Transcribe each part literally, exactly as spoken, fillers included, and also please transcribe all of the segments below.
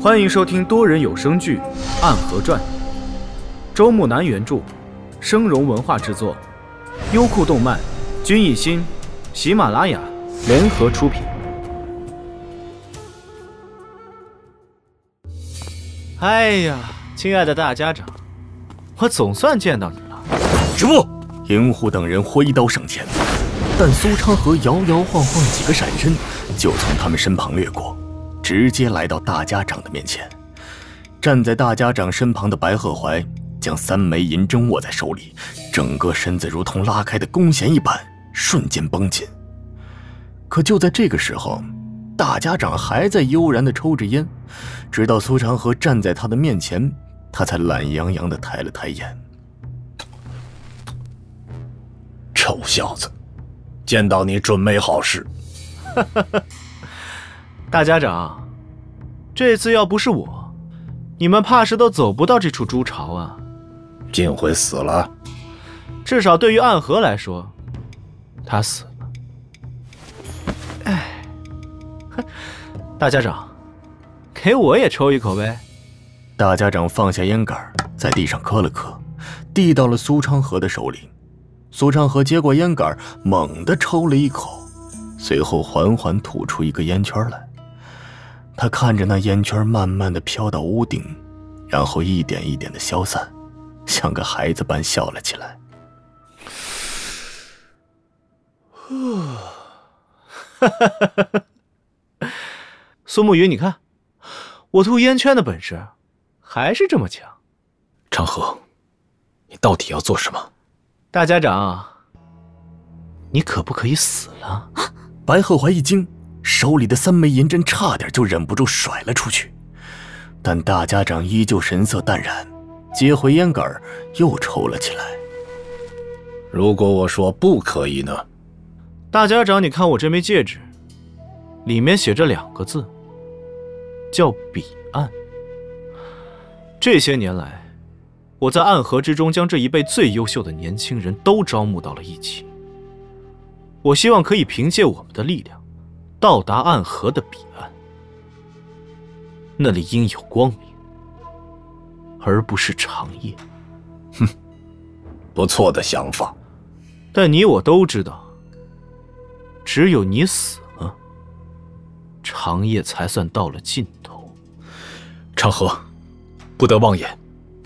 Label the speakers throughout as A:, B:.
A: 欢迎收听多人有声剧《暗河传》，周木南原著，生荣文化制作，优酷动漫、君艺心、喜马拉雅联合出品。哎呀，亲爱的大家长，我总算见到你了。
B: 止步！银狐等人挥刀上前，但苏昌河摇摇晃晃几个闪身，就从他们身旁掠过，直接来到大家长的面前。站在大家长身旁的白鹤怀将三枚银针握在手里，整个身子如同拉开的弓弦一般，瞬间绷紧。可就在这个时候，大家长还在悠然地抽着烟，直到苏长河站在他的面前，他才懒洋洋地抬了抬眼。
C: 臭小子，见到你准没好事。
A: 大家长，这次要不是我，你们怕是都走不到这处猪巢啊。
C: 晋辉死了，
A: 至少对于暗河来说，他死了。哎，大家长，给我也抽一口呗。
B: 大家长放下烟杆，在地上磕了磕，递到了苏昌河的手里。苏昌河接过烟杆，猛地抽了一口，随后缓缓吐出一个烟圈来。他看着那烟圈慢慢地飘到屋顶，然后一点一点地消散，像个孩子般笑了起来。
A: 苏沐雨，你看，我吐烟圈的本事还是这么强。
C: 长河，你到底要做什么？
A: 大家长，你可不可以死了？
B: 白鹤怀一惊，手里的三枚银针差点就忍不住甩了出去，但大家长依旧神色淡然，接回烟杆又抽了起来。
C: 如果我说不可以呢？
A: 大家长，你看我这枚戒指，里面写着两个字，叫彼岸。这些年来，我在暗河之中将这一辈最优秀的年轻人都招募到了一起。我希望可以凭借我们的力量，到达暗河的彼岸。那里应有光明，而不是长夜。
C: 哼，不错的想法。
A: 但你我都知道，只有你死了，长夜才算到了尽头。
C: 长河，不得妄言。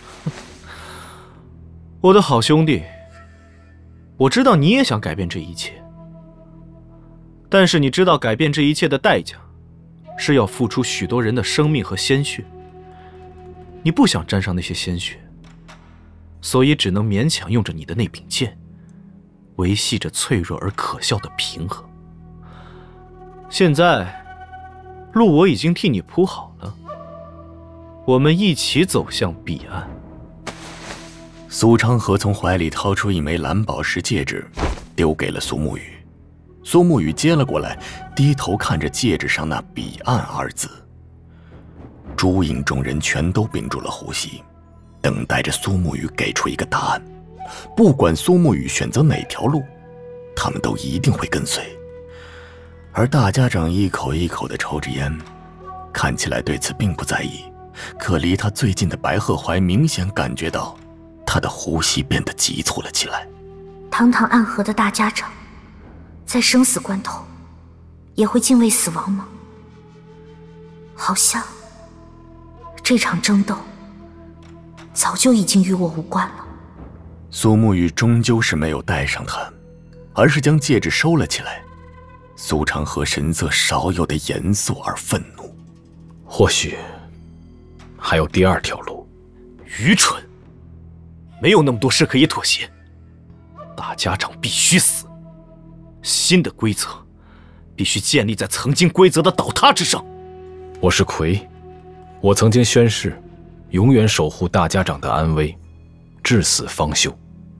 A: 我的好兄弟，我知道你也想改变这一切，但是你知道改变这一切的代价是要付出许多人的生命和鲜血。你不想沾上那些鲜血，所以只能勉强用着你的那柄剑，维系着脆弱而可笑的平衡。现在，路我已经替你铺好了，我们一起走向彼岸。
B: 苏昌河从怀里掏出一枚蓝宝石戒指，丢给了苏沐雨。苏沐雨接了过来，低头看着戒指上那彼岸二字。朱影众人全都屏住了呼吸，等待着苏沐雨给出一个答案。不管苏沐雨选择哪条路，他们都一定会跟随。而大家长一口一口地抽着烟，看起来对此并不在意，可离他最近的白鹤怀明显感觉到他的呼吸变得急促了起来。
D: 堂堂暗河的大家长，在生死关头也会敬畏死亡吗？好像这场争斗早就已经与我无关了。
B: 苏沐雨终究是没有戴上它，而是将戒指收了起来。苏长河神色少有的严肃而愤怒。
C: 或许还有第二条路。
A: 愚蠢，没有那么多事可以妥协。大家长必须死，新的规则必须建立在曾经规则的倒塌之上。
C: 我是魁，我曾经宣誓永远守护大家长的安危，至死方休。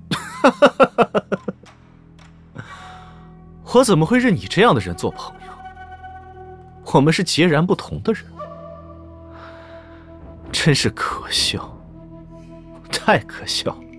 A: 我怎么会认你这样的人做朋友？我们是截然不同的人，真是可笑，太可笑了。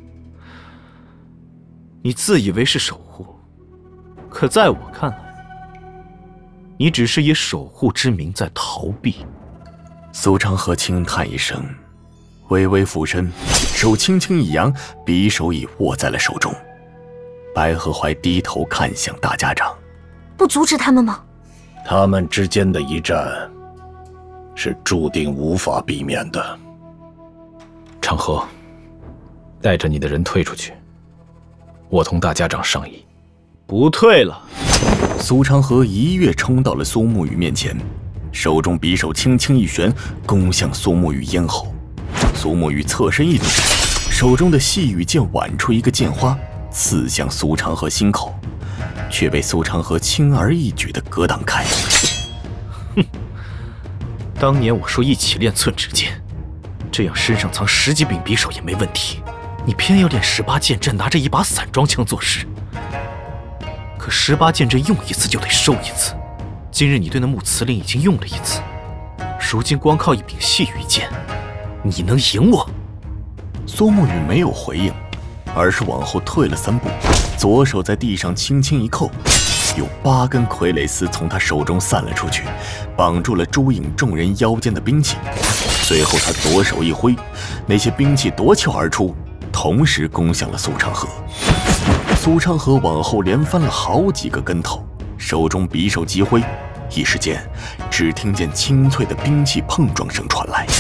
A: 你自以为是守护，可在我看来，你只是以守护之名在逃避。
B: 苏昌河轻叹一声，微微俯身，手轻轻一扬，匕首已握在了手中。白河怀低头看向大家长，
D: 不阻止他们吗？
E: 他们之间的一战，是注定无法避免的。
C: 长河，带着你的人退出去，我同大家长商议。
A: 不退了。
B: 苏昌河一跃冲到了苏沐雨面前，手中匕首轻轻一旋，攻向苏沐雨咽喉。苏沐雨侧身一躲，手中的细羽剑挽出一个剑花，刺向苏昌河心口，却被苏昌河轻而易举地格挡开。
A: 哼，当年我说一起练寸指剑，这样身上藏十几柄匕首也没问题，你偏要练十八剑阵，拿着一把散装枪做事。可十八剑阵用一次就得收一次，今日你对那木辞令已经用了一次，如今光靠一柄细羽剑，你能赢我？
B: 苏沐雨没有回应，而是往后退了三步，左手在地上轻轻一扣，有八根傀儡丝从他手中散了出去，绑住了朱影众人腰间的兵器。随后他左手一挥，那些兵器夺鞘而出，同时攻向了苏昌河。苏昌河往后连翻了好几个跟头，手中匕首急挥，一时间只听见清脆的兵器碰撞声传来。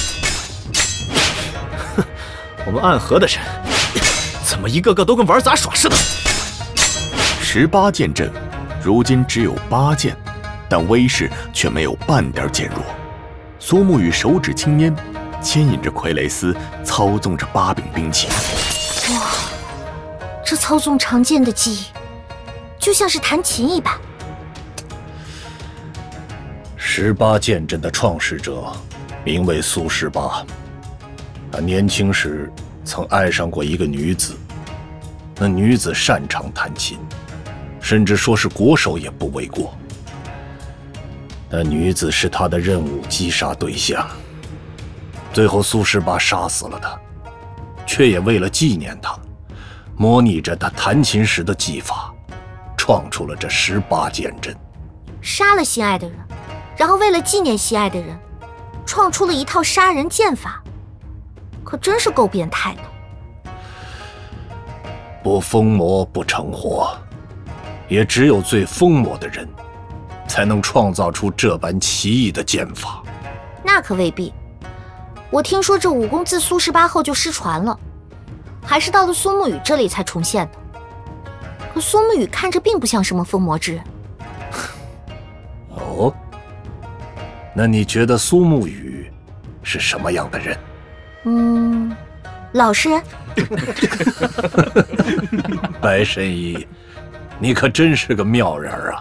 A: 哼，我们暗河的人怎么一个个都跟玩杂耍似的？
B: 十八剑阵如今只有八剑，但威势却没有半点减弱。苏沐雨手指轻拈，牵引着傀儡丝，操纵着八柄兵器。
D: 哇，这操纵长剑的技艺，就像是弹琴一般。
E: 十八剑阵的创始者名为苏十八，他年轻时曾爱上过一个女子，那女子擅长弹琴，甚至说是国手也不为过。那女子是他的任务击杀对象，最后苏十八杀死了她，却也为了纪念她，模拟着他弹琴时的技法，创出了这十八剑阵。
D: 杀了心爱的人，然后为了纪念心爱的人，创出了一套杀人剑法，可真是够变态的。
E: 不疯魔不成活，也只有最疯魔的人才能创造出这般奇异的剑法。
D: 那可未必，我听说这武功自苏十八后就失传了，还是到了苏沐雨这里才重现的。可苏沐雨看着并不像什么疯魔之人。
E: 哦，那你觉得苏沐雨是什么样的人？
D: 嗯，老实人。
E: 白神医，你可真是个妙人啊！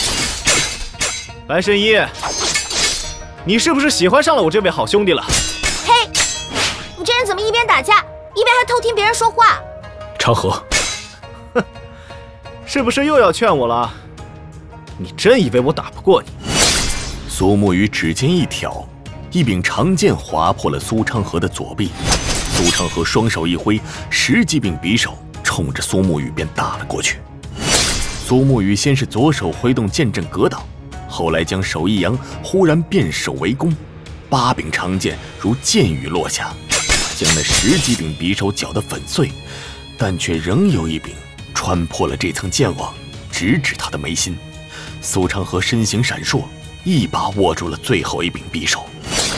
A: 白神医，你是不是喜欢上了我这位好兄弟了？
D: 嘿，你这人怎么一边打架一边还偷听别人说话？
C: 长河，
A: 哼，是不是又要劝我了？你真以为我打不过你？
B: 苏沐雨指尖一挑，一柄长剑划破了苏昌河的左臂。苏昌河双手一挥，十几柄匕首冲着苏沐雨便打了过去。苏沐雨先是左手挥动剑阵格挡，后来将手一扬，忽然变手为攻，八柄长剑如箭雨落下，将那十几柄匕首搅得粉碎，但却仍有一柄穿破了这层剑网，直指他的眉心。苏昌河身形闪烁，一把握住了最后一柄匕首。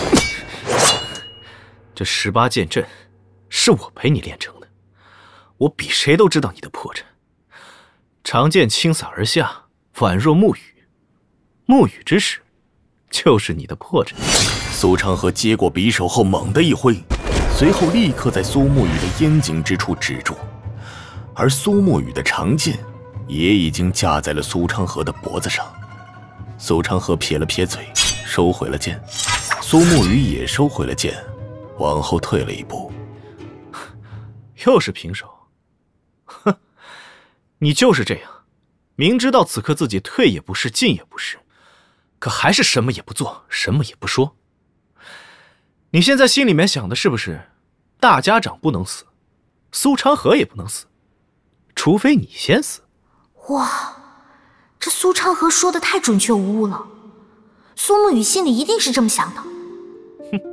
A: 这十八剑阵是我陪你练成的，我比谁都知道你的破绽。长剑轻洒而下，宛若沐雨，沐雨之势，就是你的破绽。
B: 苏昌河接过匕首后猛地一挥，随后立刻在苏沐雨的咽颈之处止住，而苏沐雨的长剑也已经架在了苏昌河的脖子上。苏昌河撇了撇嘴，收回了剑。苏沐雨也收回了剑，往后退了一步。
A: 又是平手，哼，你就是这样，明知道此刻自己退也不是，进也不是，可还是什么也不做，什么也不说。你现在心里面想的是不是，大家长不能死，苏昌河也不能死，除非你先死？
D: 哇，这苏昌河说的太准确无误了，苏沐雨心里一定是这么想的。
A: 哼，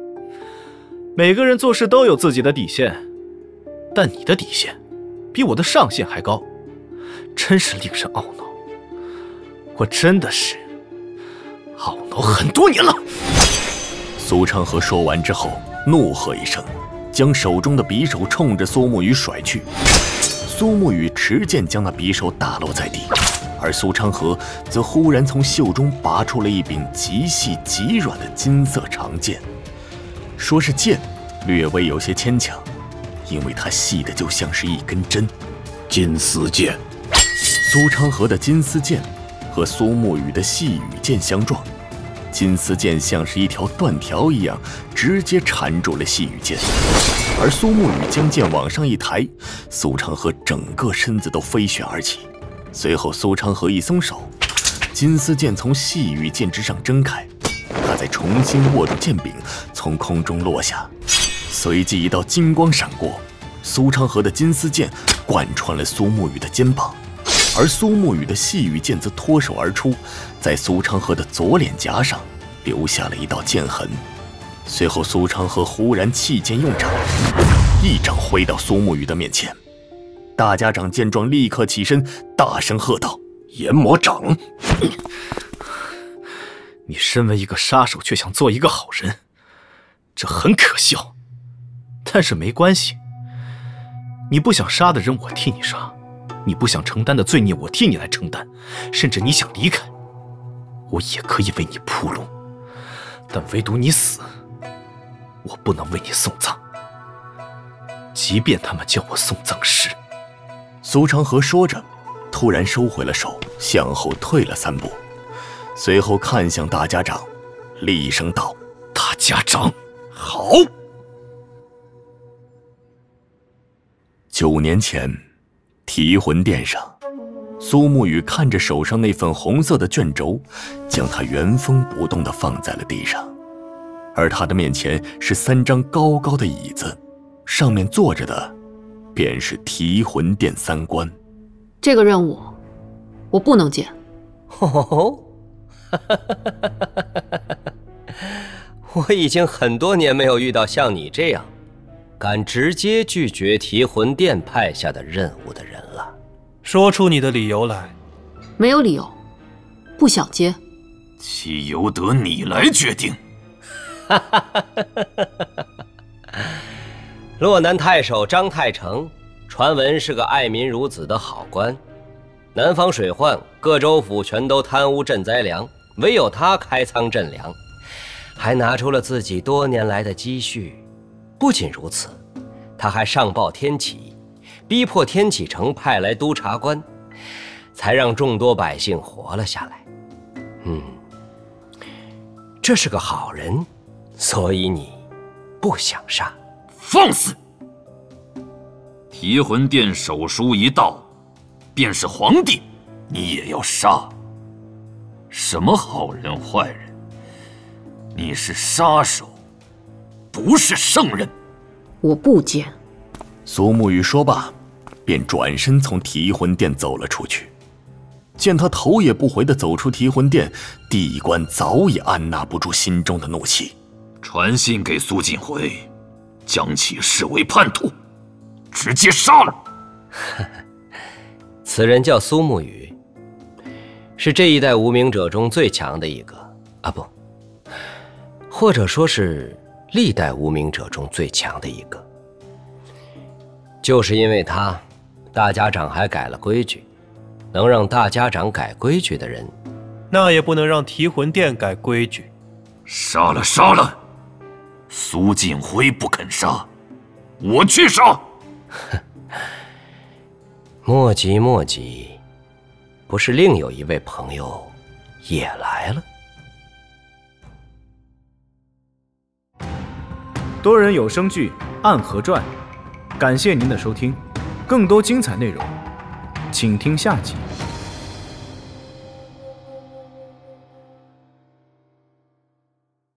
A: 每个人做事都有自己的底线，但你的底线比我的上限还高，真是令人懊恼。我真的是懊恼很多年了。
B: 苏昌河说完之后，怒喝一声，将手中的匕首冲着苏沐雨甩去。苏沐雨持剑将那匕首打落在地，而苏昌河则忽然从袖中拔出了一柄极细极软的金色长剑。说是剑，略微有些牵强，因为它细的就像是一根针。
E: 金丝剑。
B: 苏昌河的金丝剑和苏沐雨的细羽剑相撞，金丝剑像是一条断条一样，直接缠住了细羽剑。而苏沐雨将剑往上一抬，苏昌河整个身子都飞旋而起。随后，苏昌河一松手，金丝剑从细羽剑之上挣开，他再重新握住剑柄，从空中落下。随即一道金光闪过，苏昌河的金丝剑贯穿了苏沐雨的肩膀，而苏沐雨的细羽剑则脱手而出，在苏昌河的左脸颊上留下了一道剑痕。随后，苏昌河忽然弃剑用掌，一掌挥到苏沐雨的面前。大家长见状，立刻起身，大声喝道：“
E: 研魔掌！”
A: 你身为一个杀手，却想做一个好人，这很可笑。但是没关系，你不想杀的人我替你杀，你不想承担的罪孽我替你来承担，甚至你想离开，我也可以为你铺路。但唯独你死，我不能为你送葬，即便他们叫我送葬师。
B: 苏昌河说着，突然收回了手，向后退了三步，随后看向大家长，厉声道：“
A: 大家长，
B: 好！”九年前，提魂殿上，苏沐雨看着手上那份红色的卷轴，将它原封不动地放在了地上，而他的面前是三张高高的椅子，上面坐着的便是提魂殿三官。
F: 这个任务我不能接。
G: 哦，我已经很多年没有遇到像你这样敢直接拒绝提魂殿派下的任务的人了。
H: 说出你的理由来。
F: 没有理由，不想接。
I: 岂由得你来决定？
G: 洛南太守张太成，传闻是个爱民如子的好官。南方水患，各州府全都贪污赈灾粮，唯有他开仓赈粮，还拿出了自己多年来的积蓄。不仅如此，他还上报天启，逼迫天启城派来督察官，才让众多百姓活了下来。嗯，这是个好人，所以你不想杀。
I: 放肆！提魂殿手书一到，便是皇帝，你也要杀？什么好人坏人？你是杀手，不是圣人。
F: 我不接。
B: 苏沐雨说罢，便转身从提魂殿走了出去。见他头也不回地走出提魂殿，地官早已按捺不住心中的怒气，
I: 传信给苏锦回，将其视为叛徒，直接杀了。
G: 此人叫苏沐雨，是这一代无名者中最强的一个啊，不，或者说是历代无名者中最强的一个。就是因为他，大家长还改了规矩。能让大家长改规矩的人，
H: 那也不能让提魂殿改规矩。
I: 杀了，杀了！苏锦辉不肯杀，我去杀。
G: 莫急莫急，不是另有一位朋友也来了？
A: 多人有声剧《暗河传》，感谢您的收听，更多精彩内容，请听下集。